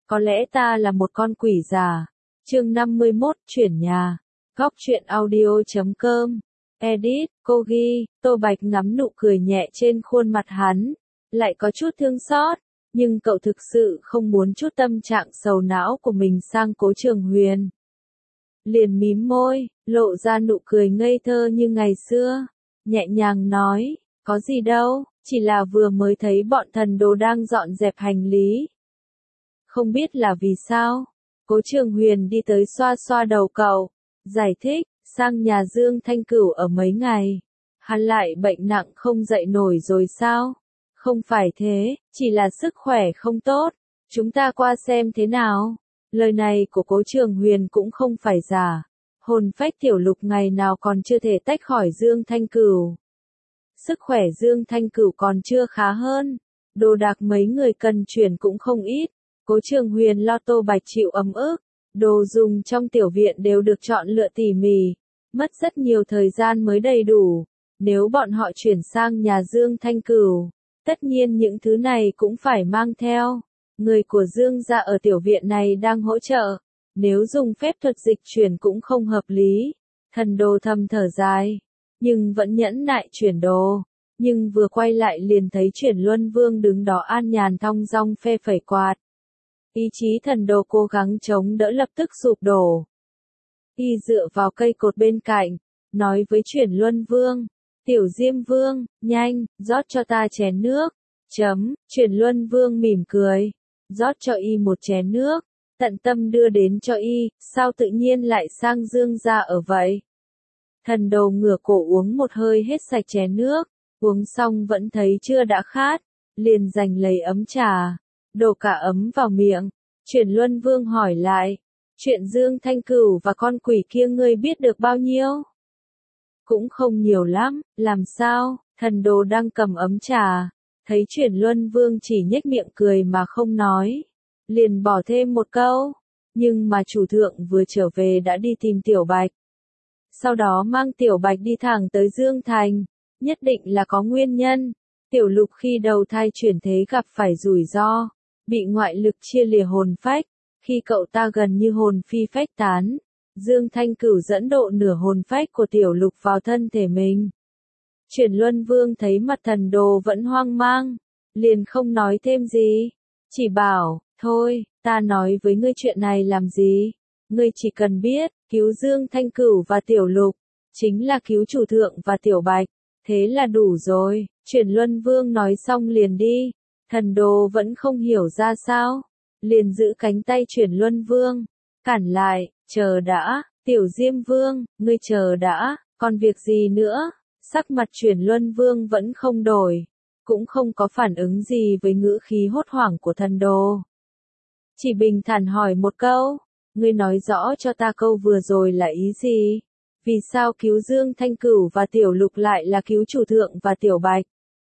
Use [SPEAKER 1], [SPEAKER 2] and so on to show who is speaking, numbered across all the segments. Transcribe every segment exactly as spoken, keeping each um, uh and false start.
[SPEAKER 1] Có lẽ ta là một con quỷ già. Chương năm mươi mốt, chuyển nhà. Góc truyện audio chấm com. Edit, cô ghi, Tô Bạch ngắm nụ cười nhẹ trên khuôn mặt hắn. Lại có chút thương xót. Nhưng cậu thực sự không muốn chút tâm trạng sầu não của mình sang Cố Trường Huyền. Liền mím môi, lộ ra nụ cười ngây thơ như ngày xưa. Nhẹ nhàng nói, có gì đâu, chỉ là vừa mới thấy bọn thần đồ đang dọn dẹp hành lý. Không biết là vì sao, Cố Trường Huyền đi tới xoa xoa đầu cậu, giải thích, sang nhà Dương Thanh Cửu ở mấy ngày. Hắn lại bệnh nặng không dậy nổi rồi sao? Không phải thế, chỉ là sức khỏe không tốt. Chúng ta qua xem thế nào. Lời này của Cố Trường Huyền cũng không phải giả. Hồn phách Tiểu Lục ngày nào còn chưa thể tách khỏi Dương Thanh Cửu. Sức khỏe Dương Thanh Cửu còn chưa khá hơn. Đồ đạc mấy người cần chuyển cũng không ít. Cố Trường Huyền lo Tô Bạch chịu ấm ức. Đồ dùng trong tiểu viện đều được chọn lựa tỉ mỉ. Mất rất nhiều thời gian mới đầy đủ. Nếu bọn họ chuyển sang nhà Dương Thanh Cửu, tất nhiên những thứ này cũng phải mang theo. Người của Dương gia ở tiểu viện này đang hỗ trợ. Nếu dùng phép thuật dịch chuyển cũng không hợp lý. Thần đồ thầm thở dài. Nhưng vẫn nhẫn nại chuyển đồ. Nhưng vừa quay lại liền thấy Chuyển Luân Vương đứng đó an nhàn thong dong phê phẩy quạt. Ý chí thần đồ cố gắng chống đỡ lập tức sụp đổ. Y dựa vào cây cột bên cạnh, nói với Chuyển Luân Vương. Tiểu Diêm Vương, nhanh, rót cho ta chén nước. Chấm, Chuyển Luân Vương mỉm cười. Rót cho y một chén nước. Tận tâm đưa đến cho y, sao tự nhiên lại sang Dương gia ở vậy? Thần đồ ngửa cổ uống một hơi hết sạch chén nước. Uống xong vẫn thấy chưa đã khát. Liền giành lấy ấm trà. Đổ cả ấm vào miệng. Chuyển Luân Vương hỏi lại. Chuyện Dương Thanh Cửu và con quỷ kia ngươi biết được bao nhiêu? Cũng không nhiều lắm, làm sao? Thần đồ đang cầm ấm trà. Thấy Chuyển Luân Vương chỉ nhếch miệng cười mà không nói. Liền bỏ thêm một câu. Nhưng mà chủ thượng vừa trở về đã đi tìm Tiểu Bạch. Sau đó mang Tiểu Bạch đi thẳng tới Dương Thành. Nhất định là có nguyên nhân. Tiểu Lục khi đầu thai chuyển thế gặp phải rủi ro. Bị ngoại lực chia lìa hồn phách. Khi cậu ta gần như hồn phi phách tán. Dương Thanh Cửu dẫn độ nửa hồn phách của Tiểu Lục vào thân thể mình. Chuyển Luân Vương thấy mặt thần đồ vẫn hoang mang. Liền không nói thêm gì. Chỉ bảo, thôi, ta nói với ngươi chuyện này làm gì? Ngươi chỉ cần biết, cứu Dương Thanh Cửu và Tiểu Lục. Chính là cứu chủ thượng và Tiểu Bạch. Thế là đủ rồi. Chuyển Luân Vương nói xong liền đi. Thần đồ vẫn không hiểu ra sao. Liền giữ cánh tay Chuyển Luân Vương. Cản lại, chờ đã, Tiểu Diêm Vương, ngươi chờ đã, còn việc gì nữa? Sắc mặt Chuyển Luân Vương vẫn không đổi. Cũng không có phản ứng gì với ngữ khí hốt hoảng của thần đồ. Chỉ bình thản hỏi một câu. Ngươi nói rõ cho ta câu vừa rồi là ý gì? Vì sao cứu Dương Thanh Cửu và Tiểu Lục lại là cứu chủ thượng và Tiểu Bạch?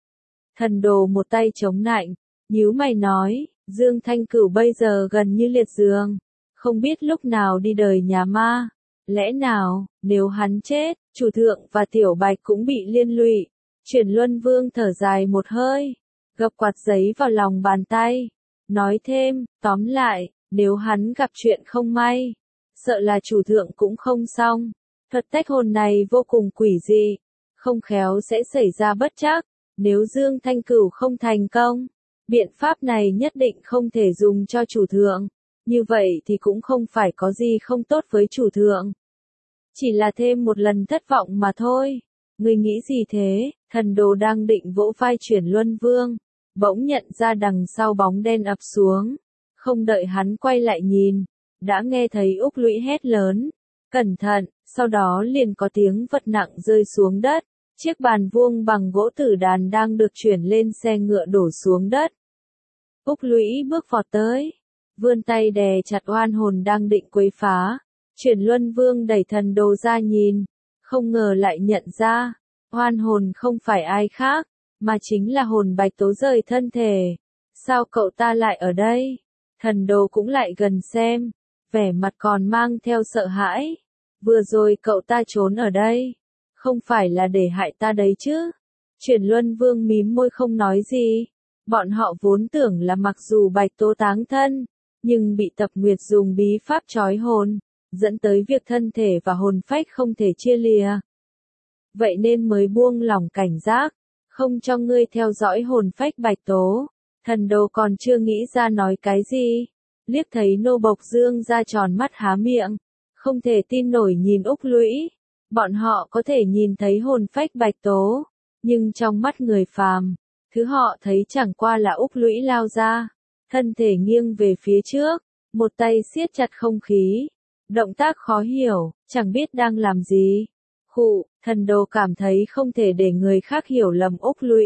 [SPEAKER 1] Thần đồ một tay chống nạnh, nhíu mày nói, Dương Thanh Cửu bây giờ gần như liệt giường. Không biết lúc nào đi đời nhà ma. Lẽ nào, nếu hắn chết, chủ thượng và Tiểu Bạch cũng bị liên lụy. Chuyển Luân Vương thở dài một hơi. Gập quạt giấy vào lòng bàn tay. Nói thêm, tóm lại, nếu hắn gặp chuyện không may. Sợ là chủ thượng cũng không xong. Thuật tách hồn này vô cùng quỷ dị. Không khéo sẽ xảy ra bất trắc. Nếu Dương Thanh Cửu không thành công. Biện pháp này nhất định không thể dùng cho chủ thượng. Như vậy thì cũng không phải có gì không tốt với chủ thượng. Chỉ là thêm một lần thất vọng mà thôi. Ngươi nghĩ gì thế? Thần đồ đang định vỗ vai Chuyển Luân Vương. Bỗng nhận ra đằng sau bóng đen ập xuống. Không đợi hắn quay lại nhìn. Đã nghe thấy Úc Lũy hét lớn. Cẩn thận, sau đó liền có tiếng vật nặng rơi xuống đất. Chiếc bàn vuông bằng gỗ tử đàn đang được chuyển lên xe ngựa đổ xuống đất. Úc Lũy bước vọt tới. Vươn tay đè chặt oan hồn đang định quấy phá. Chuyển Luân Vương đẩy thần đồ ra nhìn. Không ngờ lại nhận ra. Oan hồn không phải ai khác. Mà chính là hồn Bạch Tố rời thân thể. Sao cậu ta lại ở đây? Thần đồ cũng lại gần xem. Vẻ mặt còn mang theo sợ hãi. Vừa rồi cậu ta trốn ở đây. Không phải là để hại ta đấy chứ? Chuyển Luân Vương mím môi không nói gì. Bọn họ vốn tưởng là mặc dù Bạch Tố táng thân. nhưng bị Tập Nguyệt dùng bí pháp trói hồn, dẫn tới việc thân thể và hồn phách không thể chia lìa. Vậy nên mới buông lỏng cảnh giác, không cho ngươi theo dõi hồn phách Bạch Tố. Thần đồ còn chưa nghĩ ra nói cái gì, liếc thấy Nô Bộc Dương ra tròn mắt há miệng, không thể tin nổi nhìn Úc Lũy. Bọn họ có thể nhìn thấy hồn phách Bạch Tố, nhưng trong mắt người phàm, thứ họ thấy chẳng qua là Úc Lũy lao ra, thân thể nghiêng về phía trước, một tay siết chặt không khí, động tác khó hiểu, chẳng biết đang làm gì. Khụ, thần đồ cảm thấy không thể để người khác hiểu lầm Úc Lũy.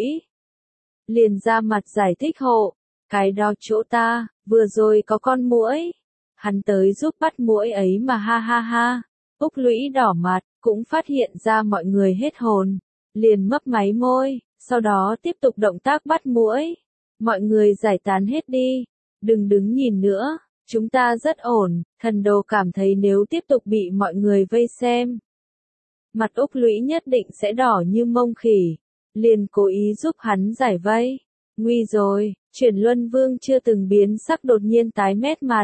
[SPEAKER 1] Liền ra mặt giải thích hộ, cái đó chỗ ta, vừa rồi có con muỗi. Hắn tới giúp bắt muỗi ấy mà ha ha ha. Úc Lũy đỏ mặt, cũng phát hiện ra mọi người hết hồn, liền mấp máy môi, sau đó tiếp tục động tác bắt muỗi. Mọi người giải tán hết đi, đừng đứng nhìn nữa, chúng ta rất ổn. Thần đồ cảm thấy nếu tiếp tục bị mọi người vây xem, mặt Úc Lũy nhất định sẽ đỏ như mông khỉ, liền cố ý giúp hắn giải vây. Nguy rồi, Chuyển Luân Vương chưa từng biến sắc đột nhiên tái mét mặt.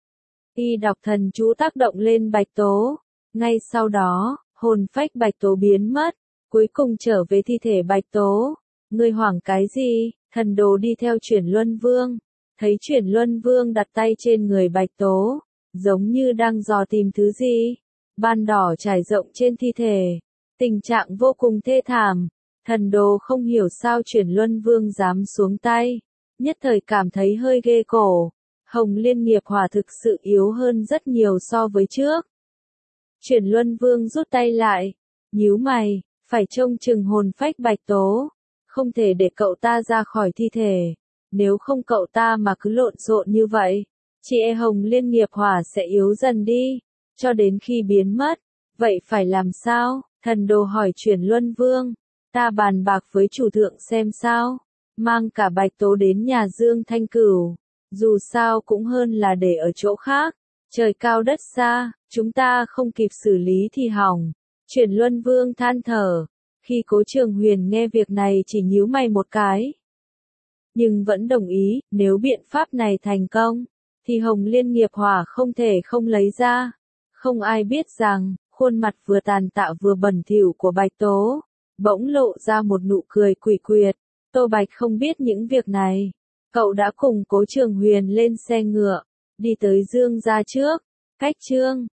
[SPEAKER 1] Y đọc thần chú tác động lên Bạch Tố, ngay sau đó, hồn phách Bạch Tố biến mất, cuối cùng trở về thi thể Bạch Tố. Ngươi hoảng cái gì? Thần đồ đi theo Chuyển Luân Vương, thấy Chuyển Luân Vương đặt tay trên người Bạch Tố, giống như đang dò tìm thứ gì. Ban đỏ trải rộng trên thi thể, tình trạng vô cùng thê thảm. Thần đồ không hiểu sao Chuyển Luân Vương dám xuống tay, nhất thời cảm thấy hơi ghê cổ. Hồng Liên nghiệp hỏa thực sự yếu hơn rất nhiều so với trước. Chuyển Luân Vương rút tay lại, nhíu mày, phải trông chừng hồn phách Bạch Tố, không thể để cậu ta ra khỏi thi thể, nếu không cậu ta mà cứ lộn xộn như vậy, chị e Hồng Liên nghiệp hỏa sẽ yếu dần đi, cho đến khi biến mất. Vậy phải làm sao? Thần đồ hỏi Chuyển Luân Vương. Ta bàn bạc với chủ thượng xem sao, mang cả Bạch Tố đến nhà Dương Thanh Cửu, dù sao cũng hơn là để ở chỗ khác, trời cao đất xa, chúng ta không kịp xử lý thì hỏng. Chuyển Luân Vương than thở, khi Cố Trường Huyền nghe việc này chỉ nhíu mày một cái, nhưng vẫn đồng ý, nếu biện pháp này thành công, thì Hồng Liên nghiệp hỏa không thể không lấy ra. Không ai biết rằng, khuôn mặt vừa tàn tạ vừa bẩn thỉu của Bạch Tố, bỗng lộ ra một nụ cười quỷ quyệt. Tô Bạch không biết những việc này. Cậu đã cùng Cố Trường Huyền lên xe ngựa, đi tới Dương gia trước. Cách Trương